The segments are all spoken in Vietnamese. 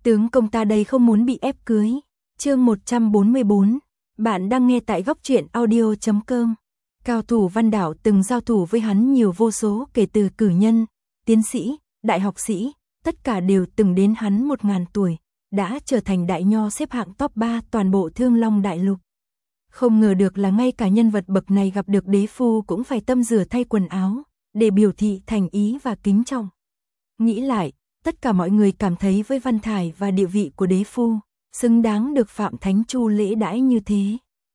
Tướng công ta đây không muốn bị ép cưới. Chương 144. Bạn đang nghe tại góc truyện audio.com. Cao thủ Văn Đảo từng giao thủ với hắn nhiều vô số, kể từ cử nhân, tiến sĩ, đại học sĩ, tất cả đều từng đến hắn 1000 tuổi, đã trở thành đại nho xếp hạng top 3 toàn bộ Thương Long đại lục. Không ngờ được là ngay cả nhân vật bậc này gặp được đế phu cũng phải tâm rửa thay quần áo, để biểu thị thành ý và kính trọng. Nghĩ lại, tất cả mọi người cảm thấy với văn thải và địa vị của đế phu, xứng đáng được Phạm Thánh Chu lễ đãi như thế.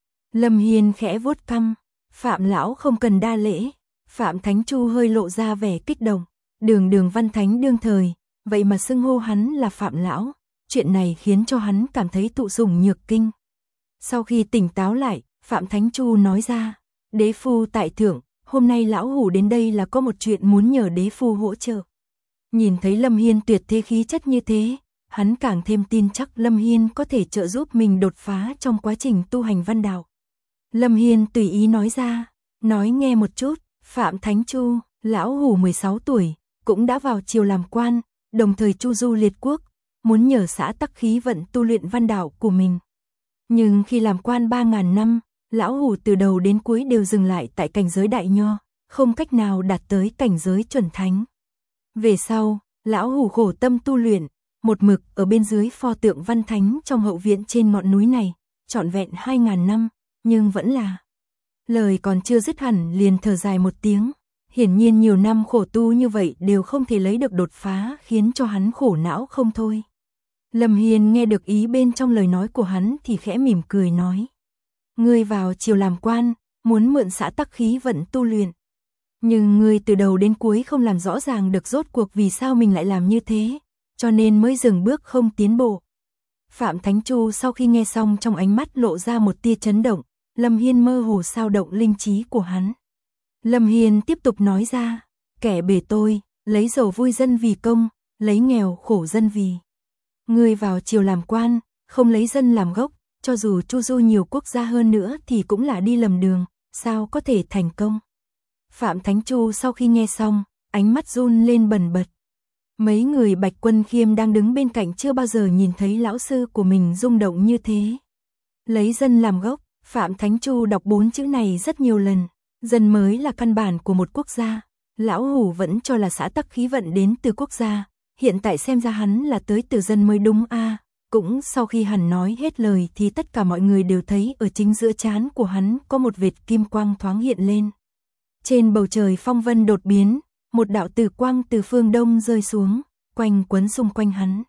Lâm Hiên khẽ vuốt cằm, Phạm lão không cần đa lễ. Phạm Thánh Chu hơi lộ ra vẻ kích động, đường văn thánh đương thời, vậy mà xưng hô hắn là Phạm lão, chuyện này khiến cho hắn cảm thấy thụ sủng nhược kinh. Sau khi tỉnh táo lại, Phạm Thánh Chu nói ra, đế phu tại thượng, hôm nay lão hủ đến đây là có một chuyện muốn nhờ đế phu hỗ trợ. Nhìn thấy Lâm Hiên tuyệt thế khí chất như thế, hắn càng thêm tin chắc Lâm Hiên có thể trợ giúp mình đột phá trong quá trình tu hành văn đạo. Lâm Hiên tùy ý nói ra, nói nghe một chút. Phạm Thánh Chu, lão hủ 16 tuổi, cũng đã vào triều làm quan, đồng thời chu du liệt quốc, muốn nhờ xã tắc khí vận tu luyện văn đạo của mình. Nhưng khi làm quan 3000 năm, lão hủ từ đầu đến cuối đều dừng lại tại cảnh giới đại nho, không cách nào đạt tới cảnh giới chuẩn thánh. Về sau, lão hủ khổ tâm tu luyện, một mực ở bên dưới pho tượng văn thánh trong hậu viện trên ngọn núi này, trọn vẹn 2000 năm, nhưng vẫn là... Lời còn chưa dứt hẳn liền thở dài một tiếng, hiển nhiên nhiều năm khổ tu như vậy đều không thể lấy được đột phá, khiến cho hắn khổ não không thôi. Lâm Hiên nghe được ý bên trong lời nói của hắn thì khẽ mỉm cười nói, ngươi vào triều làm quan, muốn mượn xã tắc khí vận tu luyện. Nhưng ngươi từ đầu đến cuối không làm rõ ràng được rốt cuộc vì sao mình lại làm như thế, cho nên mới dừng bước không tiến bộ. Phạm Thánh Chu sau khi nghe xong trong ánh mắt lộ ra một tia chấn động, Lâm Hiên mơ hồ sao động linh trí của hắn. Lâm Hiên tiếp tục nói ra, kẻ bề tôi, lấy giàu vui dân vì công, lấy nghèo khổ dân vì. Ngươi vào triều làm quan, không lấy dân làm gốc, cho dù chu du nhiều quốc gia hơn nữa thì cũng là đi lầm đường, sao có thể thành công. Phạm Thánh Chu sau khi nghe xong, ánh mắt run lên bần bật. Mấy người Bạch Quân Khiêm đang đứng bên cạnh chưa bao giờ nhìn thấy lão sư của mình rung động như thế. Lấy dân làm gốc, Phạm Thánh Chu đọc 4 chữ này rất nhiều lần. Dân mới là căn bản của một quốc gia. Lão hủ vẫn cho là xã tắc khí vận đến từ quốc gia, hiện tại xem ra hắn là tới từ dân mới đúng a. Cũng sau khi hắn nói hết lời thì tất cả mọi người đều thấy ở chính giữa trán của hắn có một vệt kim quang thoáng hiện lên. Trên bầu trời phong vân đột biến, một đạo tử quang từ phương đông rơi xuống, quanh quấn xung quanh hắn.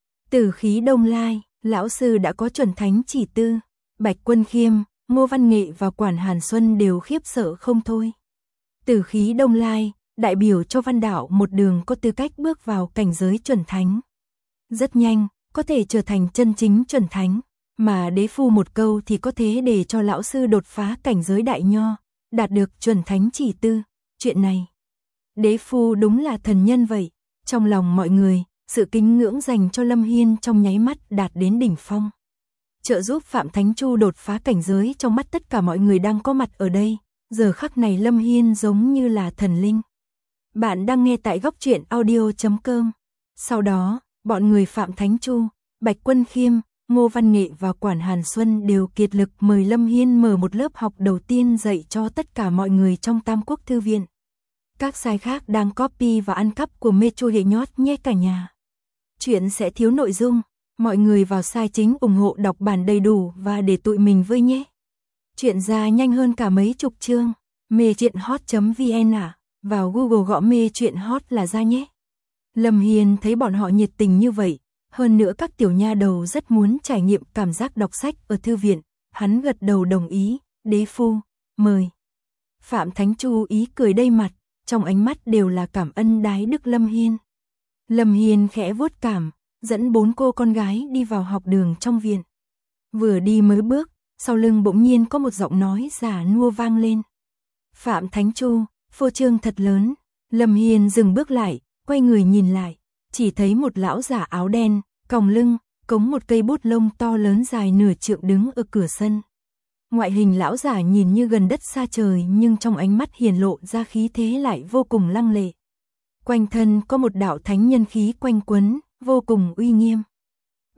Tử khí Đông Lai, lão sư đã có chuẩn thánh chỉ tư. Bạch Quân Khiêm, Ngô Văn Nghệ và Quản Hàn Xuân đều khiếp sợ không thôi. Tử khí Đông Lai, đại biểu cho văn đạo một đường có tư cách bước vào cảnh giới chuẩn thánh. Rất nhanh, có thể trở thành chân chính chuẩn thánh, mà đế phu một câu thì có thể để cho lão sư đột phá cảnh giới đại nho, đạt được chuẩn thánh chỉ tư. Chuyện này, đế phu đúng là thần nhân vậy. Trong lòng mọi người, sự kính ngưỡng dành cho Lâm Hiên trong nháy mắt đạt đến đỉnh phong. Trợ giúp Phạm Thánh Chu đột phá cảnh giới trong mắt tất cả mọi người đang có mặt ở đây, giờ khắc này Lâm Hiên giống như là thần linh. Bạn đang nghe tại góc truyện audio.com. Sau đó, bọn người Phạm Thánh Chu, Bạch Quân Khiêm, Ngô Văn Nghệ và Quản Hàn Xuân đều kiệt lực mời Lâm Hiên mở một lớp học đầu tiên dạy cho tất cả mọi người trong Tam Quốc Thư viện. Các sai khác đang copy và ăn cắp của mê chua hệ nhót nhé cả nhà. Chuyện sẽ thiếu nội dung. Mọi người vào sai chính ủng hộ đọc bản đầy đủ và để tụi mình vui nhé. Chuyện ra nhanh hơn cả mấy chục chương. Mê truyện hot.vn à, vào Google gõ mê truyện hot là ra nhé. Lâm Hiên thấy bọn họ nhiệt tình như vậy, hơn nữa các tiểu nha đầu rất muốn trải nghiệm cảm giác đọc sách ở thư viện, hắn gật đầu đồng ý, đế phu, mời. Phạm Thánh Chu ý cười đầy mặt, trong ánh mắt đều là cảm ơn đái đức Lâm Hiên. Lâm Hiên khẽ vuốt cảm, dẫn 4 cô con gái đi vào học đường trong viện. Vừa đi mới bước, sau lưng bỗng nhiên có một giọng nói giả nua vang lên. Phạm Thánh Chu, phô trương thật lớn. Lâm Hiên dừng bước lại, quay người nhìn lại, chỉ thấy một lão giả áo đen, còng lưng, cống một cây bút lông to lớn dài nửa trượng đứng ở cửa sân. Ngoại hình lão giả nhìn như gần đất xa trời nhưng trong ánh mắt hiển lộ ra khí thế lại vô cùng lăng lệ. Quanh thân có một đạo thánh nhân khí quanh quấn, vô cùng uy nghiêm.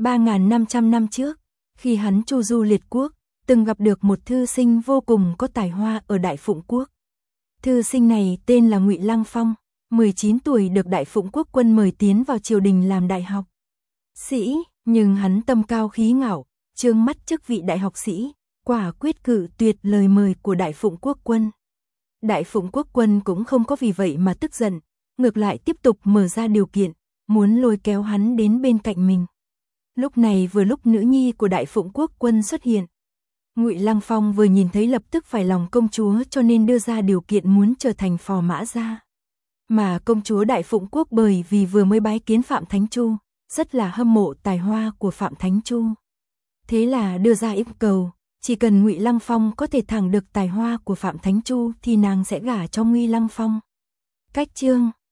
3.500 năm trước, khi hắn chu du liệt quốc, từng gặp được một thư sinh vô cùng có tài hoa ở Đại Phụng Quốc. Thư sinh này tên là Ngụy Lăng Phong, 19 tuổi được Đại Phụng Quốc quân mời tiến vào triều đình làm đại học sĩ, nhưng hắn tâm cao khí ngạo, trương mắt chức vị đại học sĩ, quả quyết cự tuyệt lời mời của Đại Phụng Quốc quân. Đại Phụng Quốc quân cũng không có vì vậy mà tức giận, ngược lại tiếp tục mở ra điều kiện, muốn lôi kéo hắn đến bên cạnh mình. Lúc này vừa lúc nữ nhi của Đại Phụng Quốc quân xuất hiện. Ngụy Lăng Phong vừa nhìn thấy lập tức phải lòng công chúa, cho nên đưa ra điều kiện muốn trở thành phò mã gia. Mà công chúa Đại Phụng Quốc bởi vì vừa mới bái kiến Phạm Thánh Chu, rất là hâm mộ tài hoa của Phạm Thánh Chu. Thế là đưa ra yêu cầu, chỉ cần Ngụy Lăng Phong có thể thẳng được tài hoa của Phạm Thánh Chu thì nàng sẽ gả cho Ngụy Lăng Phong. Cách chương